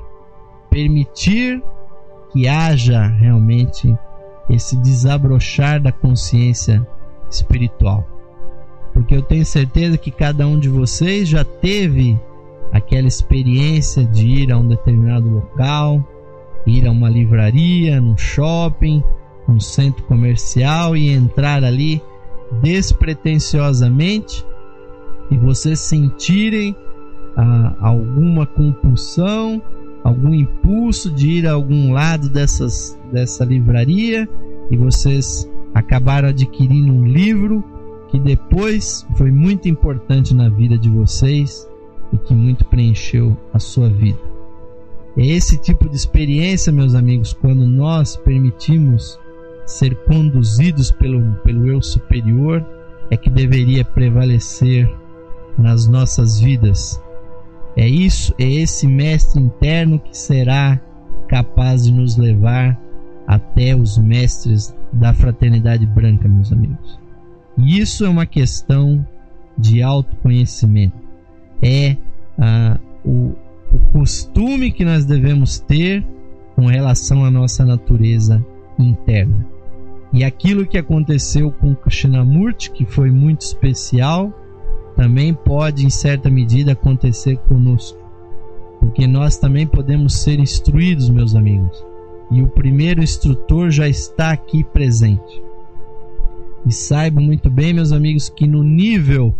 que haja realmente esse desabrochar da consciência espiritual. Porque eu tenho certeza que cada um de vocês já teve aquela experiência de ir a um determinado local, ir a uma livraria, num shopping, num centro comercial e entrar ali despretensiosamente e vocês sentirem alguma compulsão, algum impulso de ir a algum lado dessa livraria e vocês acabaram adquirindo um livro que depois foi muito importante na vida de vocês e que muito preencheu a sua vida. É esse tipo de experiência, meus amigos, quando nós permitimos ser conduzidos pelo eu superior, é que deveria prevalecer nas nossas vidas. É esse mestre interno que será capaz de nos levar até os mestres da fraternidade branca, meus amigos. E isso é uma questão de autoconhecimento. É o costume que nós devemos ter com relação à nossa natureza interna. E aquilo que aconteceu com Krishnamurti, que foi muito especial, também pode em certa medida acontecer conosco, porque nós também podemos ser instruídos, meus amigos, e o primeiro instrutor já está aqui presente. E saibam muito bem, meus amigos, que no nível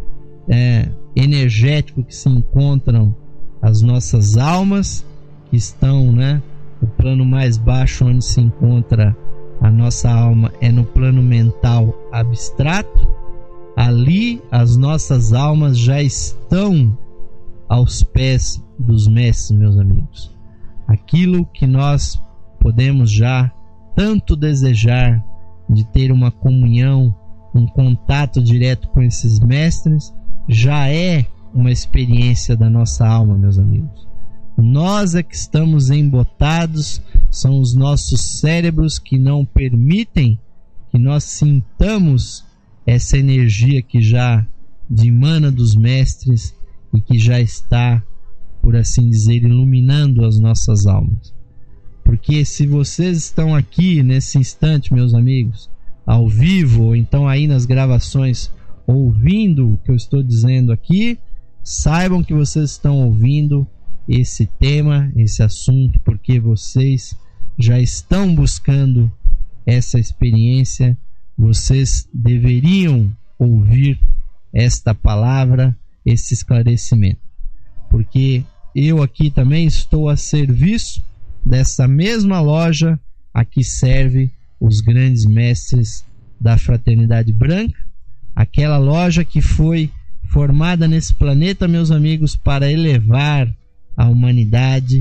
energético que se encontram as nossas almas, que estão, o plano mais baixo onde se encontra a nossa alma é no plano mental abstrato. Ali as nossas almas já estão aos pés dos mestres, meus amigos. Aquilo que nós podemos já tanto desejar de ter uma comunhão, um contato direto com esses mestres, já é uma experiência da nossa alma, meus amigos. Nós é que estamos embotados, são os nossos cérebros que não permitem que nós sintamos essa energia que já dimana dos mestres e que já está, por assim dizer, iluminando as nossas almas. Porque se vocês estão aqui nesse instante, meus amigos, ao vivo, ou então aí nas gravações, ouvindo o que eu estou dizendo aqui, saibam que vocês estão ouvindo esse tema, esse assunto, porque vocês já estão buscando essa experiência. Vocês deveriam ouvir esta palavra, esse esclarecimento, porque eu aqui também estou a serviço dessa mesma loja a que serve os grandes mestres da Fraternidade Branca, aquela loja que foi formada nesse planeta, meus amigos, para elevar a humanidade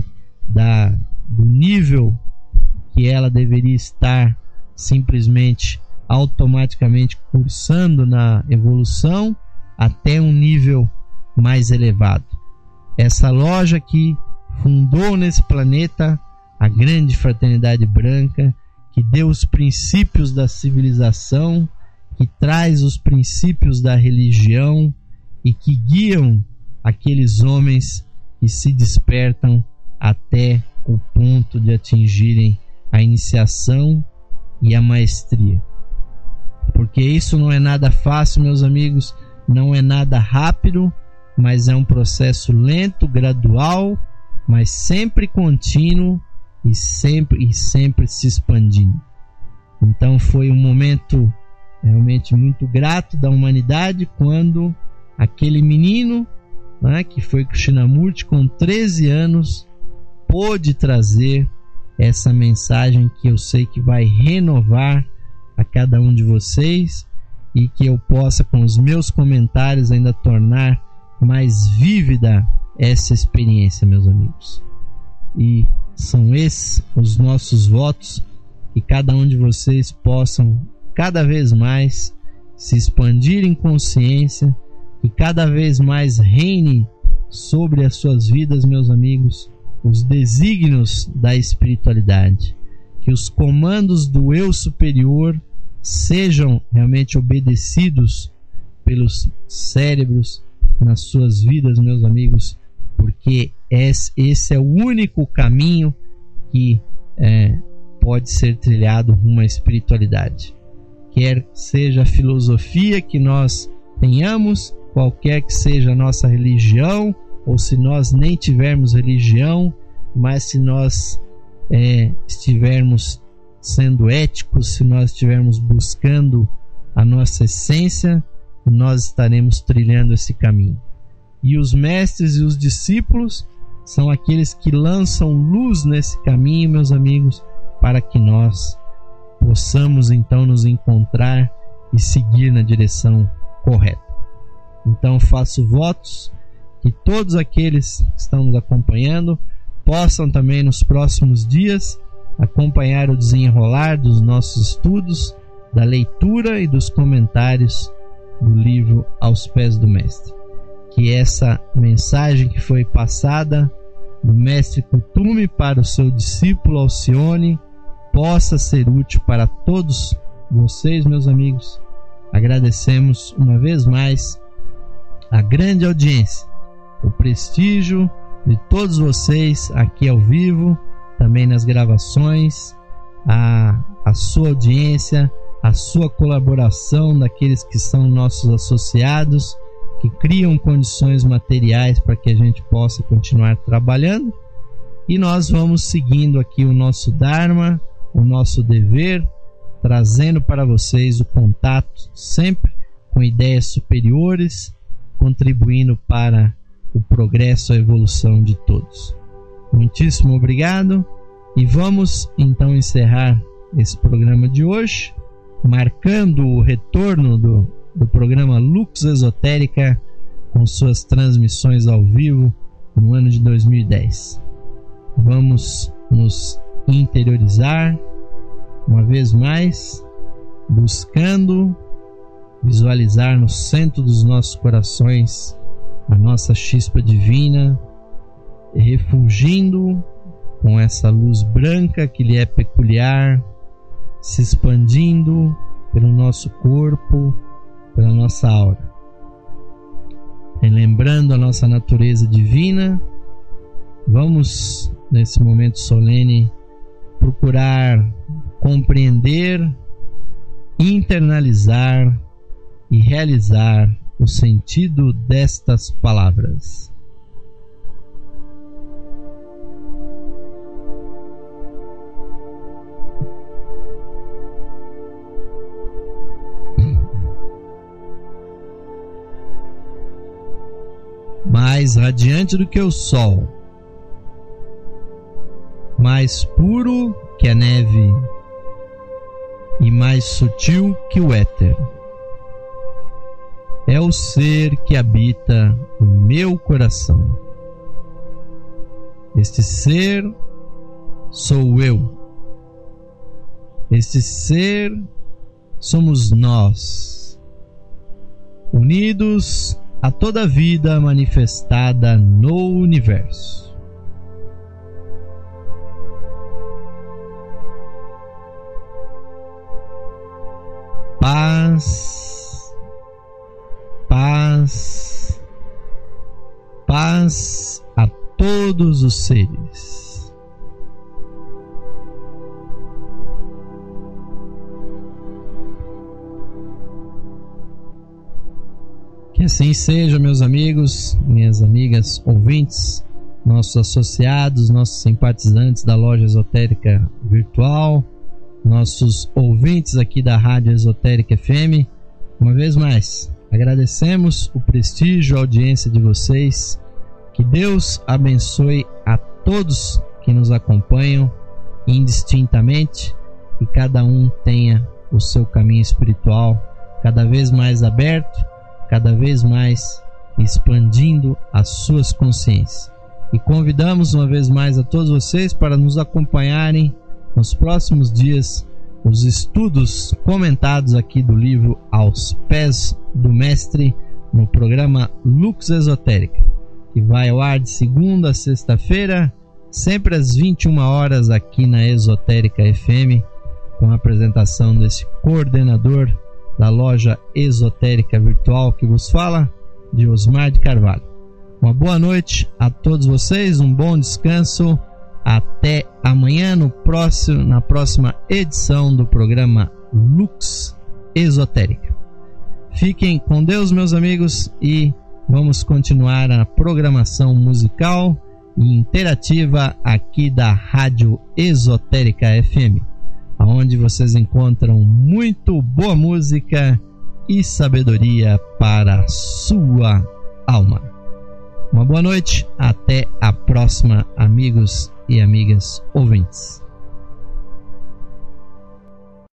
do nível que ela deveria estar simplesmente automaticamente cursando na evolução até um nível mais elevado. Essa loja que fundou nesse planeta a grande Fraternidade Branca, que deu os princípios da civilização, que traz os princípios da religião e que guiam aqueles homens que se despertam até o ponto de atingirem a iniciação e a maestria. Porque isso não é nada fácil, meus amigos, não é nada rápido, mas é um processo lento, gradual, mas sempre contínuo e sempre se expandindo. Então foi um momento realmente muito grato da humanidade quando aquele menino, que foi Krishnamurti, com 13 anos, pôde trazer essa mensagem que eu sei que vai renovar a cada um de vocês e que eu possa, com os meus comentários, ainda tornar mais vívida essa experiência, meus amigos. E são esses os nossos votos, que cada um de vocês possam cada vez mais se expandir em consciência, que cada vez mais reine sobre as suas vidas, meus amigos, os desígnios da espiritualidade, que os comandos do eu superior sejam realmente obedecidos pelos cérebros nas suas vidas, meus amigos, porque esse é o único caminho que pode ser trilhado rumo à espiritualidade. Quer seja a filosofia que nós tenhamos, qualquer que seja a nossa religião, ou se nós nem tivermos religião, mas se nós estivermos sendo éticos, se nós estivermos buscando a nossa essência, nós estaremos trilhando esse caminho. E os mestres e os discípulos são aqueles que lançam luz nesse caminho, meus amigos, para que nós possamos então nos encontrar e seguir na direção correta. Então faço votos que todos aqueles que estão nos acompanhando possam também nos próximos dias acompanhar o desenrolar dos nossos estudos, da leitura e dos comentários do livro Aos Pés do Mestre. Que essa mensagem que foi passada do Mestre Kuthumi para o seu discípulo Alcione possa ser útil para todos vocês, meus amigos. Agradecemos uma vez mais a grande audiência, o prestígio de todos vocês aqui ao vivo também nas gravações, a sua audiência, a sua colaboração daqueles que são nossos associados, que criam condições materiais para que a gente possa continuar trabalhando. E nós vamos seguindo aqui o nosso Dharma, o nosso dever, trazendo para vocês o contato sempre com ideias superiores, contribuindo para o progresso, a evolução de todos. Muitíssimo obrigado e vamos então encerrar esse programa de hoje, marcando o retorno do programa Lux Esotérica com suas transmissões ao vivo no ano de 2010. Vamos nos interiorizar uma vez mais, buscando visualizar no centro dos nossos corações a nossa chispa divina, refugindo com essa luz branca que lhe é peculiar, se expandindo pelo nosso corpo, pela nossa aura. Relembrando a nossa natureza divina, vamos, nesse momento solene, procurar compreender, internalizar e realizar o sentido destas palavras. Mais radiante do que o sol, mais puro que a neve e mais sutil que o éter, é o ser que habita o meu coração. Este ser sou eu. Este ser somos nós, unidos a toda a vida manifestada no universo. Paz, paz, paz a todos os seres. Que assim seja, meus amigos, minhas amigas ouvintes, nossos associados, nossos simpatizantes da Loja Esotérica Virtual, nossos ouvintes aqui da Rádio Esotérica FM. Uma vez mais, agradecemos o prestígio, a audiência de vocês. Que Deus abençoe a todos que nos acompanham indistintamente, que cada um tenha o seu caminho espiritual cada vez mais aberto, cada vez mais expandindo as suas consciências. E convidamos uma vez mais a todos vocês para nos acompanharem nos próximos dias os estudos comentados aqui do livro Aos Pés do Mestre no programa Lux Esotérica, que vai ao ar de segunda a sexta-feira, sempre às 21 horas aqui na Esotérica FM, com a apresentação desse coordenador da Loja Esotérica Virtual que vos fala, de Osmar de Carvalho. Uma boa noite a todos vocês, um bom descanso, até amanhã na próxima edição do programa Lux Esotérica. Fiquem com Deus, meus amigos, e vamos continuar a programação musical e interativa aqui da Rádio Esotérica FM, onde vocês encontram muito boa música e sabedoria para a sua alma. Uma boa noite, até a próxima, amigos e amigas ouvintes.